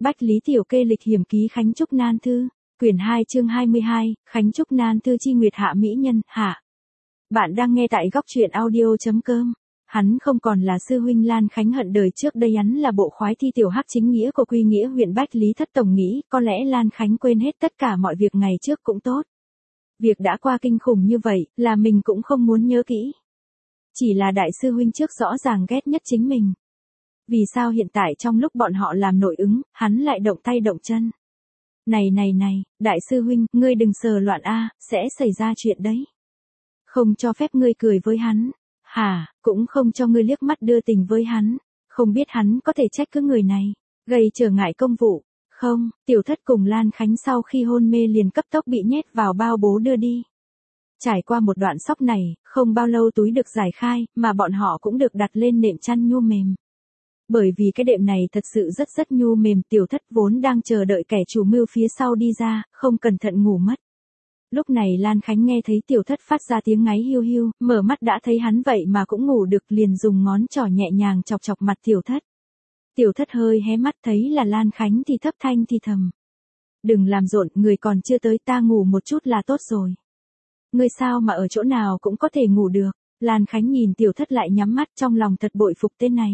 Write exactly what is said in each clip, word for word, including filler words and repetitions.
Bách Lý Tiểu Kê lịch hiểm ký Khánh Trúc Nan Thư, quyển hai chương hai mươi hai, Khánh Trúc Nan Thư chi nguyệt hạ mỹ nhân, hạ. Bạn đang nghe tại góc truyện audio.com. Hắn không còn là sư huynh Lan Khánh hận đời trước đây, hắn là bộ khoái thi tiểu hắc chính nghĩa của Quy Nghĩa huyện Bách Lý Thất Tổng nghĩ, có lẽ Lan Khánh quên hết tất cả mọi việc ngày trước cũng tốt. Việc đã qua kinh khủng như vậy, là mình cũng không muốn nhớ kỹ. Chỉ là đại sư huynh trước rõ ràng ghét nhất chính mình. Vì sao hiện tại trong lúc bọn họ làm nội ứng, hắn lại động tay động chân? Này này này, đại sư huynh, ngươi đừng sờ loạn a, sẽ xảy ra chuyện đấy. Không cho phép ngươi cười với hắn. Hả, cũng không cho ngươi liếc mắt đưa tình với hắn. Không biết hắn có thể trách cứ người này, gây trở ngại công vụ. Không, Tiểu Thất cùng Lan Khánh sau khi hôn mê liền cấp tốc bị nhét vào bao bố đưa đi. Trải qua một đoạn sốc này, không bao lâu túi được giải khai, mà bọn họ cũng được đặt lên nệm chăn nhu mềm. Bởi vì cái đệm này thật sự rất rất nhu mềm, Tiểu Thất vốn đang chờ đợi kẻ chủ mưu phía sau đi ra, không cẩn thận ngủ mất. Lúc này Lan Khánh nghe thấy Tiểu Thất phát ra tiếng ngáy hiu hiu, mở mắt đã thấy hắn vậy mà cũng ngủ được, liền dùng ngón trỏ nhẹ nhàng chọc chọc mặt Tiểu Thất. Tiểu Thất hơi hé mắt thấy là Lan Khánh thì thấp thanh thì thầm. Đừng làm rộn, người còn chưa tới, ta ngủ một chút là tốt rồi. Ngươi sao mà ở chỗ nào cũng có thể ngủ được? Lan Khánh nhìn Tiểu Thất lại nhắm mắt, trong lòng thật bội phục tên này.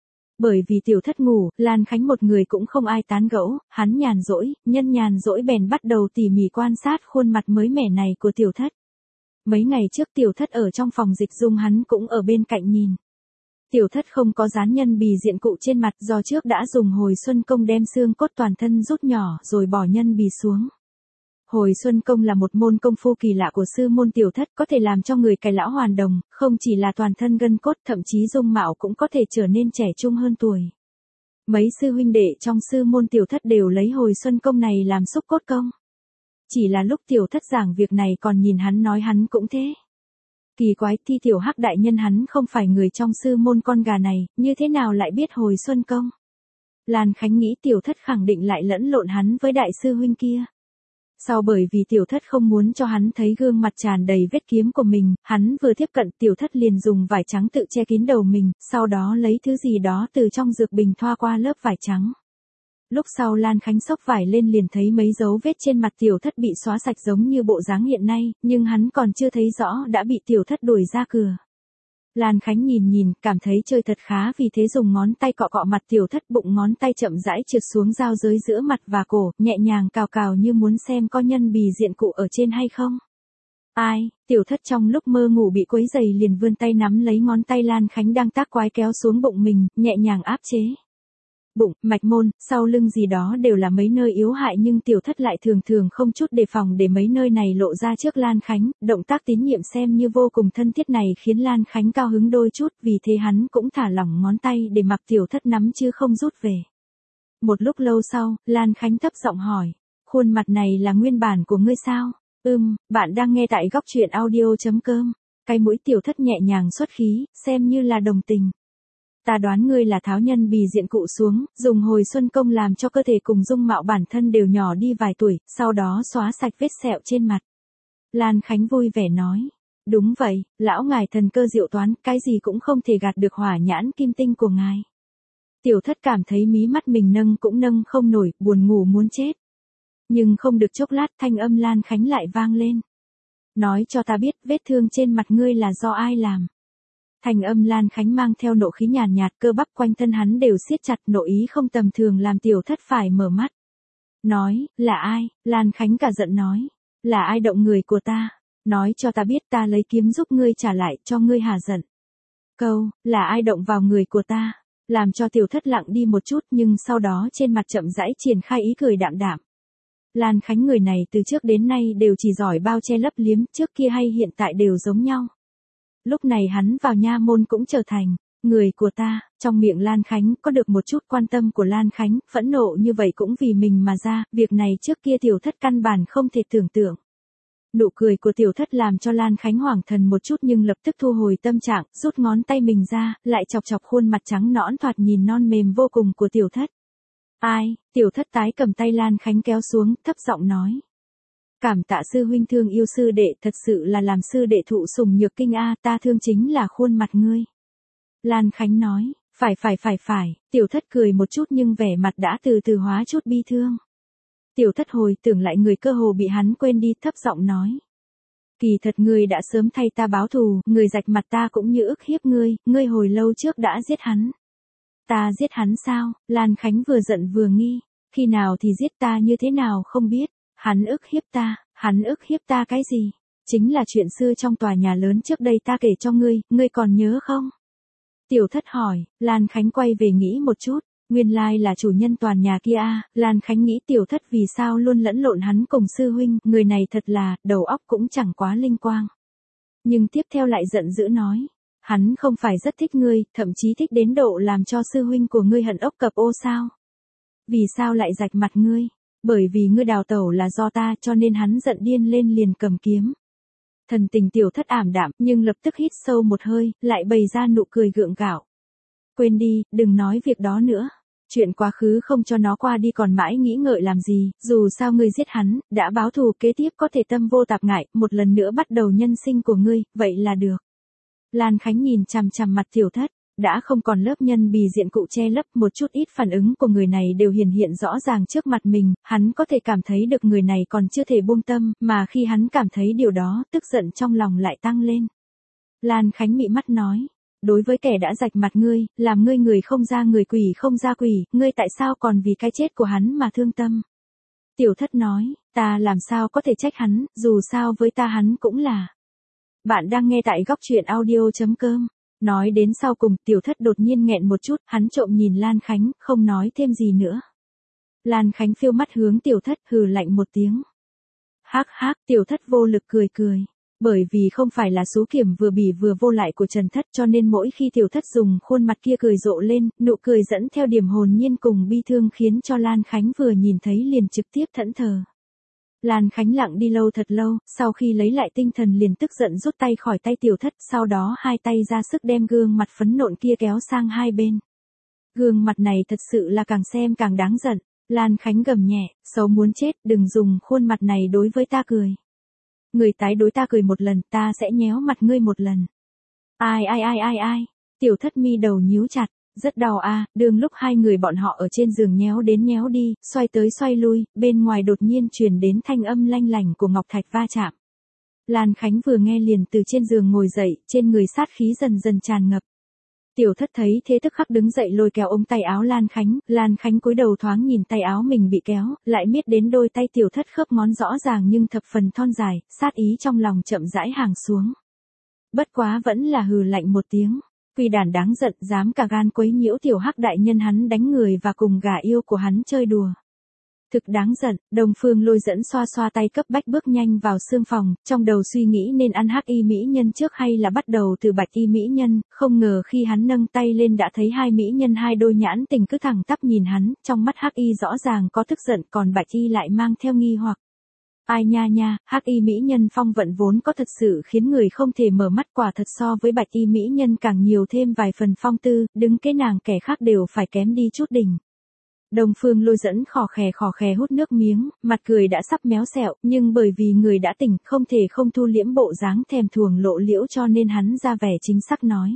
Bởi vì Tiểu Thất ngủ, Lan Khánh một người cũng không ai tán gẫu, hắn nhàn rỗi, nhân nhàn rỗi bèn bắt đầu tỉ mỉ quan sát khuôn mặt mới mẻ này của Tiểu Thất. Mấy ngày trước Tiểu Thất ở trong phòng dịch dung, hắn cũng ở bên cạnh nhìn. Tiểu Thất không có dán nhân bì diện cụ trên mặt, do trước đã dùng hồi xuân công đem xương cốt toàn thân rút nhỏ rồi bỏ nhân bì xuống. Hồi xuân công là một môn công phu kỳ lạ của sư môn Tiểu Thất, có thể làm cho người cải lão hoàn đồng, không chỉ là toàn thân gân cốt, thậm chí dung mạo cũng có thể trở nên trẻ trung hơn tuổi. Mấy sư huynh đệ trong sư môn Tiểu Thất đều lấy hồi xuân công này làm xúc cốt công. Chỉ là lúc Tiểu Thất giảng việc này còn nhìn hắn nói hắn cũng thế. Kỳ quái, thi tiểu hắc đại nhân hắn không phải người trong sư môn con gà này, như thế nào lại biết hồi xuân công? Lan Khánh nghĩ Tiểu Thất khẳng định lại lẫn lộn hắn với đại sư huynh kia. Sau bởi vì Tiểu Thất không muốn cho hắn thấy gương mặt tràn đầy vết kiếm của mình, hắn vừa tiếp cận Tiểu Thất liền dùng vải trắng tự che kín đầu mình, sau đó lấy thứ gì đó từ trong dược bình thoa qua lớp vải trắng. Lúc sau Lan Khánh xốc vải lên liền thấy mấy dấu vết trên mặt Tiểu Thất bị xóa sạch giống như bộ dáng hiện nay, nhưng hắn còn chưa thấy rõ đã bị Tiểu Thất đuổi ra cửa. Lan Khánh nhìn nhìn, cảm thấy chơi thật khá, vì thế dùng ngón tay cọ cọ mặt Tiểu Thất, bụng ngón tay chậm rãi trượt xuống giao giới giữa mặt và cổ, nhẹ nhàng cào cào như muốn xem có nhân bì diện cụ ở trên hay không. Ai, Tiểu Thất trong lúc mơ ngủ bị quấy giày liền vươn tay nắm lấy ngón tay Lan Khánh đang tác quái kéo xuống bụng mình, nhẹ nhàng áp chế. Bụng, mạch môn, sau lưng gì đó đều là mấy nơi yếu hại, nhưng Tiểu Thất lại thường thường không chút đề phòng để mấy nơi này lộ ra trước Lan Khánh, động tác tín nhiệm xem như vô cùng thân thiết này khiến Lan Khánh cao hứng đôi chút, vì thế hắn cũng thả lỏng ngón tay để mặc Tiểu Thất nắm chứ không rút về. Một lúc lâu sau, Lan Khánh thấp giọng hỏi, khuôn mặt này là nguyên bản của ngươi sao? Ừm, bạn đang nghe tại góc truyện audio.com. Cái mũi Tiểu Thất nhẹ nhàng xuất khí, xem như là đồng tình. Ta đoán ngươi là tháo nhân bì diện cụ xuống, dùng hồi xuân công làm cho cơ thể cùng dung mạo bản thân đều nhỏ đi vài tuổi, sau đó xóa sạch vết sẹo trên mặt. Lan Khánh vui vẻ nói, đúng vậy, lão ngài thần cơ diệu toán, cái gì cũng không thể gạt được hỏa nhãn kim tinh của ngài. Tiểu Thất cảm thấy mí mắt mình nâng cũng nâng không nổi, buồn ngủ muốn chết. Nhưng không được chốc lát, thanh âm Lan Khánh lại vang lên. Nói cho ta biết, vết thương trên mặt ngươi là do ai làm? Thành âm Lan Khánh mang theo nộ khí nhàn nhạt, cơ bắp quanh thân hắn đều siết chặt, nội ý không tầm thường làm Tiểu Thất phải mở mắt. Nói, là ai? Lan Khánh cả giận nói, là ai động người của ta? Nói cho ta biết, ta lấy kiếm giúp ngươi trả lại, cho ngươi hả giận. Câu, là ai động vào người của ta? Làm cho Tiểu Thất lặng đi một chút, nhưng sau đó trên mặt chậm rãi triển khai ý cười đạm đạm. Lan Khánh người này từ trước đến nay đều chỉ giỏi bao che lấp liếm, trước kia hay hiện tại đều giống nhau. Lúc này hắn vào nha môn cũng trở thành người của ta, trong miệng Lan Khánh có được một chút quan tâm của Lan Khánh, phẫn nộ như vậy cũng vì mình mà ra, việc này trước kia Tiểu Thất căn bản không thể tưởng tượng. Nụ cười của Tiểu Thất làm cho Lan Khánh hoảng thần một chút, nhưng lập tức thu hồi tâm trạng, rút ngón tay mình ra, lại chọc chọc khuôn mặt trắng nõn thoạt nhìn non mềm vô cùng của Tiểu Thất. Ai? Tiểu Thất tái cầm tay Lan Khánh kéo xuống, thấp giọng nói. Cảm tạ sư huynh thương yêu sư đệ, thật sự là làm sư đệ thụ sủng nhược kinh a, ta thương chính là khuôn mặt ngươi. Lan Khánh nói, Phải phải phải phải, tiểu thất cười một chút nhưng vẻ mặt đã từ từ hóa chút bi thương. Tiểu thất hồi tưởng lại người cơ hồ bị hắn quên đi, thấp giọng nói. Kỳ thật ngươi đã sớm thay ta báo thù, người rạch mặt ta cũng như ức hiếp ngươi, ngươi hồi lâu trước đã giết hắn. Ta giết hắn sao? Lan Khánh vừa giận vừa nghi. Khi nào thì giết ta như thế nào không biết. Hắn ức hiếp ta, hắn ức hiếp ta cái gì? Chính là chuyện xưa trong tòa nhà lớn trước đây ta kể cho ngươi, ngươi còn nhớ không? Tiểu thất hỏi, Lan Khánh quay về nghĩ một chút. Nguyên lai là chủ nhân tòa nhà kia à, Lan Khánh nghĩ tiểu thất vì sao luôn lẫn lộn hắn cùng sư huynh, người này thật là, đầu óc cũng chẳng quá linh quang. Nhưng tiếp theo lại giận dữ nói, hắn không phải rất thích ngươi, thậm chí thích đến độ làm cho sư huynh của ngươi hận ốc cập ô sao? Vì sao lại rạch mặt ngươi? Bởi vì ngươi đào tẩu là do ta cho nên hắn giận điên lên liền cầm kiếm. Thần tình tiểu thất ảm đạm nhưng lập tức hít sâu một hơi, lại bày ra nụ cười gượng gạo. Quên đi, đừng nói việc đó nữa. Chuyện quá khứ không cho nó qua đi còn mãi nghĩ ngợi làm gì, dù sao ngươi giết hắn, đã báo thù kế tiếp có thể tâm vô tạp ngại, một lần nữa bắt đầu nhân sinh của ngươi, vậy là được. Lan Khánh nhìn chằm chằm mặt tiểu thất, đã không còn lớp nhân bì diện cụ che lấp, một chút ít phản ứng của người này đều hiển hiện rõ ràng trước mặt mình, hắn có thể cảm thấy được người này còn chưa thể buông tâm, mà khi hắn cảm thấy điều đó, tức giận trong lòng lại tăng lên. Lan Khánh mị mắt nói. Đối với kẻ đã rạch mặt ngươi, làm ngươi người không ra người quỷ không ra quỷ, ngươi tại sao còn vì cái chết của hắn mà thương tâm? Tiểu thất nói, ta làm sao có thể trách hắn, dù sao với ta hắn cũng là. Bạn đang nghe tại góc truyện audio chấm com. Nói đến sau cùng, tiểu thất đột nhiên nghẹn một chút, hắn trộm nhìn Lan Khánh, không nói thêm gì nữa. Lan Khánh phiêu mắt hướng tiểu thất, hừ lạnh một tiếng. Hắc hắc, tiểu thất vô lực cười cười. Bởi vì không phải là số kiểm vừa bỉ vừa vô lại của Trần Thất cho nên mỗi khi tiểu thất dùng khuôn mặt kia cười rộ lên, nụ cười dẫn theo điểm hồn nhiên cùng bi thương khiến cho Lan Khánh vừa nhìn thấy liền trực tiếp thẫn thờ. Lan Khánh lặng đi lâu thật lâu, sau khi lấy lại tinh thần liền tức giận rút tay khỏi tay tiểu thất, sau đó hai tay ra sức đem gương mặt phấn nộn kia kéo sang hai bên. Gương mặt này thật sự là càng xem càng đáng giận. Lan Khánh gầm nhẹ, xấu muốn chết, đừng dùng khuôn mặt này đối với ta cười. Người tái đối ta cười một lần, ta sẽ nhéo mặt ngươi một lần. Ai ai ai ai ai, tiểu thất mi đầu nhíu chặt, rất đau a. À, đường lúc hai người bọn họ ở trên giường nhéo đến nhéo đi, xoay tới xoay lui, bên ngoài đột nhiên truyền đến thanh âm lanh lảnh của ngọc thạch va chạm. Lan Khánh vừa nghe liền từ trên giường ngồi dậy, trên người sát khí dần dần tràn ngập. Tiểu thất thấy thế tức khắc đứng dậy lôi kéo ống tay áo Lan Khánh, Lan Khánh cúi đầu thoáng nhìn tay áo mình bị kéo, lại miết đến đôi tay tiểu thất khớp ngón rõ ràng nhưng thập phần thon dài, sát ý trong lòng chậm rãi hàng xuống. Bất quá vẫn là hừ lạnh một tiếng, quy đản đáng giận dám cả gan quấy nhiễu tiểu hắc đại nhân hắn đánh người và cùng gà yêu của hắn chơi đùa. Thực đáng giận, Đông Phương Lôi dẫn xoa xoa tay cấp bách bước nhanh vào sương phòng, trong đầu suy nghĩ nên ăn hắc y mỹ nhân trước hay là bắt đầu từ bạch y mỹ nhân, không ngờ khi hắn nâng tay lên đã thấy hai mỹ nhân hai đôi nhãn tình cứ thẳng tắp nhìn hắn, trong mắt hắc y rõ ràng có tức giận còn bạch y lại mang theo nghi hoặc. Ai nha nha, hắc y mỹ nhân phong vận vốn có thật sự khiến người không thể mở mắt quả thật so với bạch y mỹ nhân càng nhiều thêm vài phần phong tư, đứng kế nàng kẻ khác đều phải kém đi chút đỉnh. Đông Phương Lôi dẫn khò khè khò khè hút nước miếng, mặt cười đã sắp méo sẹo, nhưng bởi vì người đã tỉnh, không thể không thu liễm bộ dáng thèm thuồng lộ liễu cho nên hắn ra vẻ chính xác nói.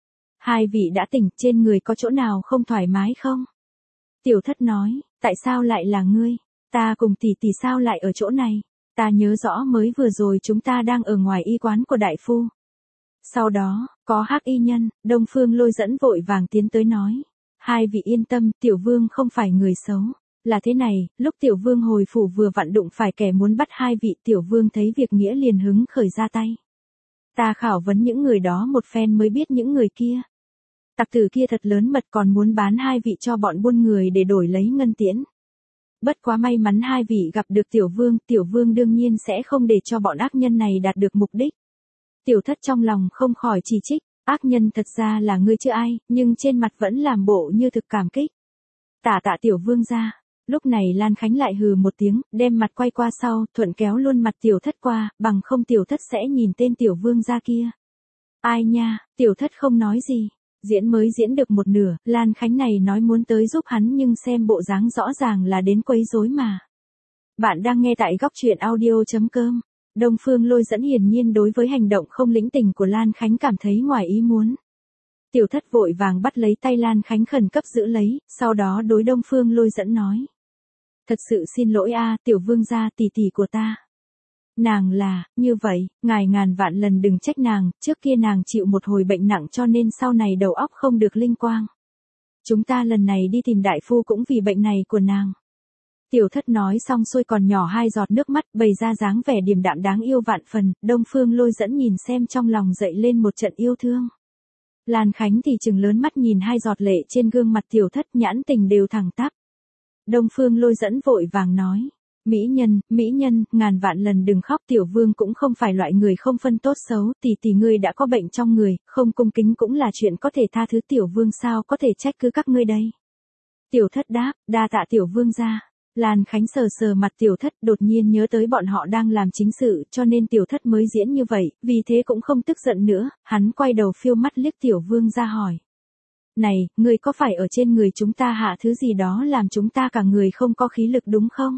Hai vị đã tỉnh, trên người có chỗ nào không thoải mái không? Tiểu thất nói, tại sao lại là ngươi? Ta cùng tỷ tỷ sao lại ở chỗ này? Ta nhớ rõ mới vừa rồi chúng ta đang ở ngoài y quán của đại phu. Sau đó, có hắc y nhân, Đông Phương Lôi dẫn vội vàng tiến tới nói. Hai vị yên tâm, tiểu vương không phải người xấu. Là thế này, lúc tiểu vương hồi phủ vừa vặn đụng phải kẻ muốn bắt hai vị, tiểu vương thấy việc nghĩa liền hứng khởi ra tay. Ta khảo vấn những người đó một phen mới biết những người kia. Tặc tử kia thật lớn mật còn muốn bán hai vị cho bọn buôn người để đổi lấy ngân tiễn. Bất quá may mắn hai vị gặp được tiểu vương, tiểu vương đương nhiên sẽ không để cho bọn ác nhân này đạt được mục đích. Tiểu thất trong lòng không khỏi chỉ trích. Ác nhân thật ra là ngươi chứ ai, nhưng trên mặt vẫn làm bộ như thực cảm kích. Tạ tạ tiểu vương ra. Lúc này Lan Khánh lại hừ một tiếng, đem mặt quay qua sau, thuận kéo luôn mặt tiểu thất qua, bằng không tiểu thất sẽ nhìn tên tiểu vương ra kia. Ai nha, tiểu thất không nói gì. Diễn mới diễn được một nửa, Lan Khánh này nói muốn tới giúp hắn nhưng xem bộ dáng rõ ràng là đến quấy rối mà. Bạn đang nghe tại góc truyện audio chấm com. Đông Phương Lôi dẫn hiển nhiên đối với hành động không lĩnh tình của Lan Khánh cảm thấy ngoài ý muốn. Tiểu thất vội vàng bắt lấy tay Lan Khánh khẩn cấp giữ lấy, sau đó đối Đông Phương Lôi Dẫn nói. Thật sự xin lỗi a, tiểu vương gia, tỷ tỷ của ta. Nàng là, như vậy, ngài ngàn vạn lần đừng trách nàng, trước kia nàng chịu một hồi bệnh nặng cho nên sau này đầu óc không được linh quang. Chúng ta lần này đi tìm đại phu cũng vì bệnh này của nàng. Tiểu thất nói xong xuôi còn nhỏ hai giọt nước mắt, bày ra dáng vẻ điềm đạm đáng yêu vạn phần, Đông Phương Lôi Dẫn nhìn xem trong lòng dậy lên một trận yêu thương. Lan Khánh thì trừng lớn mắt nhìn hai giọt lệ trên gương mặt tiểu thất, nhãn tình đều thẳng tắp. Đông Phương Lôi Dẫn vội vàng nói. Mỹ nhân, mỹ nhân, ngàn vạn lần đừng khóc, tiểu vương cũng không phải loại người không phân tốt xấu, tỷ tỷ ngươi đã có bệnh trong người, không cung kính cũng là chuyện có thể tha thứ, tiểu vương sao có thể trách cứ các ngươi đây. Tiểu thất đáp, đa tạ tiểu vương gia. Lan Khánh sờ sờ mặt tiểu thất, đột nhiên nhớ tới bọn họ đang làm chính sự, cho nên tiểu thất mới diễn như vậy, vì thế cũng không tức giận nữa, hắn quay đầu phiêu mắt liếc tiểu vương gia hỏi. Này, ngươi có phải ở trên người chúng ta hạ thứ gì đó làm chúng ta cả người không có khí lực đúng không?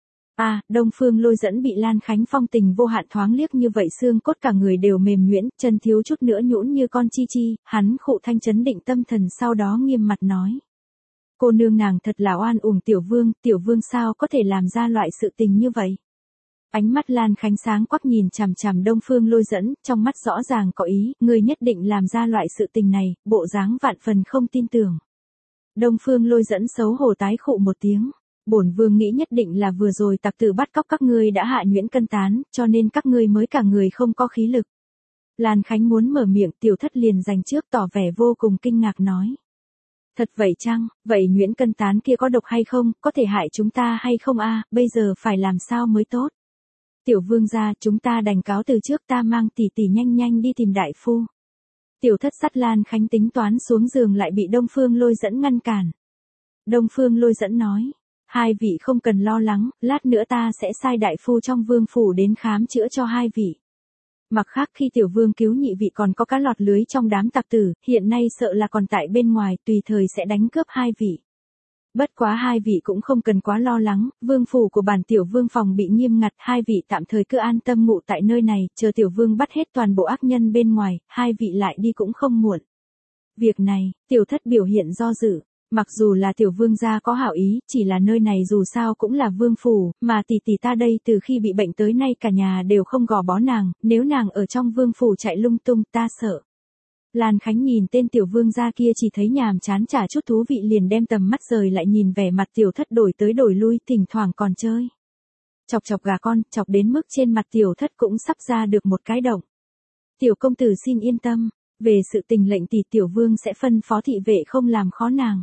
À, Đông Phương Lôi Dẫn bị Lan Khánh phong tình vô hạn thoáng liếc như vậy xương cốt cả người đều mềm nhuyễn, chân thiếu chút nữa nhũn như con chi chi, hắn khụ thanh chấn định tâm thần sau đó nghiêm mặt nói. Cô nương nàng thật là oan uổng tiểu vương, tiểu vương sao có thể làm ra loại sự tình như vậy? Ánh mắt Lan Khánh sáng quắc nhìn chằm chằm Đông Phương Lôi Dẫn, trong mắt rõ ràng có ý, người nhất định làm ra loại sự tình này, bộ dáng vạn phần không tin tưởng. Đông Phương Lôi Dẫn xấu hổ tái khụ một tiếng. Bổn vương nghĩ nhất định là vừa rồi tặc tử bắt cóc các ngươi đã hạ nhuyễn cân tán, cho nên các ngươi mới cả người không có khí lực. Lan Khánh muốn mở miệng, tiểu thất liền giành trước tỏ vẻ vô cùng kinh ngạc nói. Thật vậy chăng, vậy nhuyễn cân tán kia có độc hay không, có thể hại chúng ta hay không a? Bây giờ phải làm sao mới tốt? Tiểu vương gia, chúng ta đành cáo từ trước, ta mang tỷ tỷ nhanh nhanh đi tìm đại phu. Tiểu thất dắt Lan Khánh tính toán xuống giường lại bị Đông Phương Lôi Dẫn ngăn cản. Đông Phương Lôi Dẫn nói. Hai vị không cần lo lắng, lát nữa ta sẽ sai đại phu trong vương phủ đến khám chữa cho hai vị. Mặt khác khi tiểu vương cứu nhị vị còn có cá lọt lưới trong đám tặc tử, hiện nay sợ là còn tại bên ngoài, tùy thời sẽ đánh cướp hai vị. Bất quá hai vị cũng không cần quá lo lắng, vương phủ của bản tiểu vương phòng bị nghiêm ngặt, hai vị tạm thời cứ an tâm ngụ tại nơi này, chờ tiểu vương bắt hết toàn bộ ác nhân bên ngoài, hai vị lại đi cũng không muộn. Việc này, tiểu thất biểu hiện do dự. Mặc dù là tiểu vương gia có hảo ý, chỉ là nơi này dù sao cũng là vương phủ, mà tỷ tỷ ta đây từ khi bị bệnh tới nay cả nhà đều không gò bó nàng, nếu nàng ở trong vương phủ chạy lung tung ta sợ. Lan Khánh nhìn tên tiểu vương gia kia chỉ thấy nhàm chán chả chút thú vị liền đem tầm mắt rời lại nhìn vẻ mặt tiểu thất đổi tới đổi lui, thỉnh thoảng còn chơi. Chọc chọc gà con, chọc đến mức trên mặt tiểu thất cũng sắp ra được một cái động. Tiểu công tử xin yên tâm, về sự tình lệnh tỷ tiểu vương sẽ phân phó thị vệ không làm khó nàng.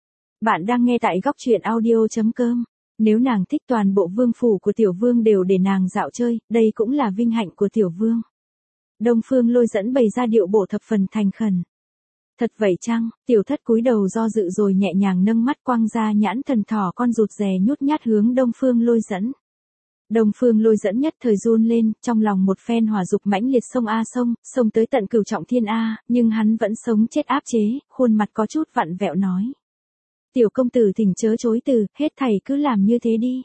Bạn đang nghe tại góc truyện audio chấm com. Nếu nàng thích toàn bộ vương phủ của tiểu vương đều để nàng dạo chơi, đây cũng là vinh hạnh của tiểu vương. Đông Phương Lôi Dẫn bày ra điệu bộ thập phần thành khẩn. Thật vậy chăng, tiểu thất cúi đầu do dự rồi nhẹ nhàng nâng mắt quăng ra nhãn thần thỏ con rụt rè nhút nhát hướng Đông Phương Lôi Dẫn. Đông Phương Lôi Dẫn nhất thời run lên, trong lòng một phen hỏa dục mãnh liệt sông a sông, sông tới tận cửu trọng thiên a, nhưng hắn vẫn sống chết áp chế, khuôn mặt có chút vặn vẹo nói. Tiểu công tử thỉnh chớ chối từ, hết thầy cứ làm như thế đi.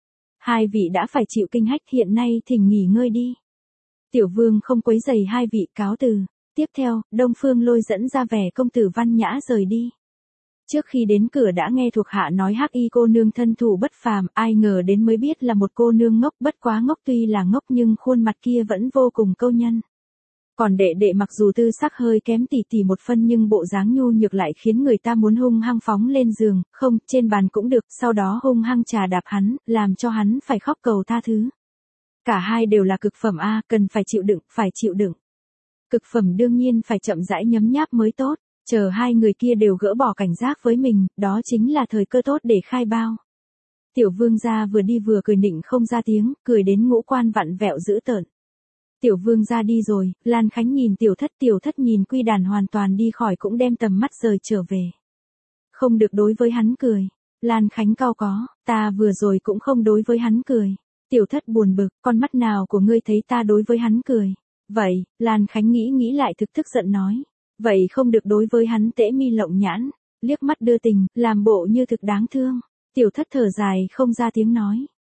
Hai vị đã phải chịu kinh hách, hiện nay thỉnh nghỉ ngơi đi. Tiểu vương không quấy rầy hai vị, cáo từ. Tiếp theo, Đông Phương Lôi Dẫn ra vẻ công tử văn nhã rời đi. Trước khi đến cửa đã nghe thuộc hạ nói hắc y cô nương thân thủ bất phàm, ai ngờ đến mới biết là một cô nương ngốc, bất quá ngốc tuy là ngốc nhưng khuôn mặt kia vẫn vô cùng câu nhân. Còn đệ đệ mặc dù tư sắc hơi kém tỷ tỷ một phân nhưng bộ dáng nhu nhược lại khiến người ta muốn hung hăng phóng lên giường, không, trên bàn cũng được, sau đó hung hăng trà đạp hắn, làm cho hắn phải khóc cầu tha thứ. Cả hai đều là cực phẩm a, cần phải chịu đựng, phải chịu đựng. Cực phẩm đương nhiên phải chậm rãi nhấm nháp mới tốt, chờ hai người kia đều gỡ bỏ cảnh giác với mình, đó chính là thời cơ tốt để khai bao. Tiểu vương gia vừa đi vừa cười nịnh không ra tiếng, cười đến ngũ quan vặn vẹo dữ tợn. Tiểu vương ra đi rồi, Lan Khánh nhìn tiểu thất, tiểu thất nhìn quy đàn hoàn toàn đi khỏi cũng đem tầm mắt rời trở về. Không được đối với hắn cười. Lan Khánh cau có, ta vừa rồi cũng không đối với hắn cười. Tiểu thất buồn bực, con mắt nào của ngươi thấy ta đối với hắn cười. Vậy, Lan Khánh nghĩ nghĩ lại thực thức giận nói. Vậy không được đối với hắn tễ mi lộng nhãn, liếc mắt đưa tình, làm bộ như thực đáng thương. Tiểu thất thở dài không ra tiếng nói.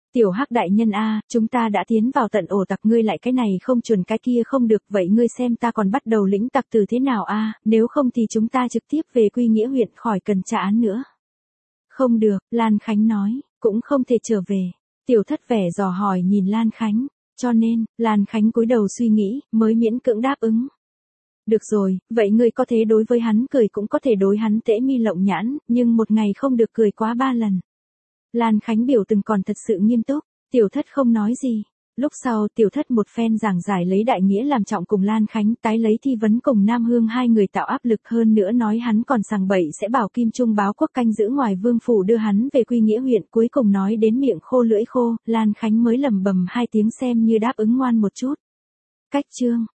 Tiểu Hắc đại nhân a, chúng ta đã tiến vào tận ổ tặc, ngươi lại cái này không chuẩn cái kia không được, vậy ngươi xem ta còn bắt đầu lĩnh tặc từ thế nào a, nếu không thì chúng ta trực tiếp về Quy Nghĩa huyện khỏi cần trả án nữa. Không được, Lan Khánh nói, cũng không thể trở về. Tiểu Thất vẻ dò hỏi nhìn Lan Khánh, cho nên, Lan Khánh cúi đầu suy nghĩ, mới miễn cưỡng đáp ứng. Được rồi, vậy ngươi có thể đối với hắn cười cũng có thể đối hắn tễ mi lộng nhãn, nhưng một ngày không được cười quá ba lần. Lan Khánh biểu từng còn thật sự nghiêm túc, Tiểu Thất không nói gì. Lúc sau Tiểu Thất một phen giảng giải lấy đại nghĩa làm trọng cùng Lan Khánh tái lấy thi vấn cùng Nam Hương hai người tạo áp lực, hơn nữa nói hắn còn sằng bậy sẽ bảo Kim Trung báo quốc canh giữ ngoài vương phủ đưa hắn về Quy Nghĩa huyện, cuối cùng nói đến miệng khô lưỡi khô, Lan Khánh mới lẩm bẩm hai tiếng xem như đáp ứng ngoan một chút. Cách chương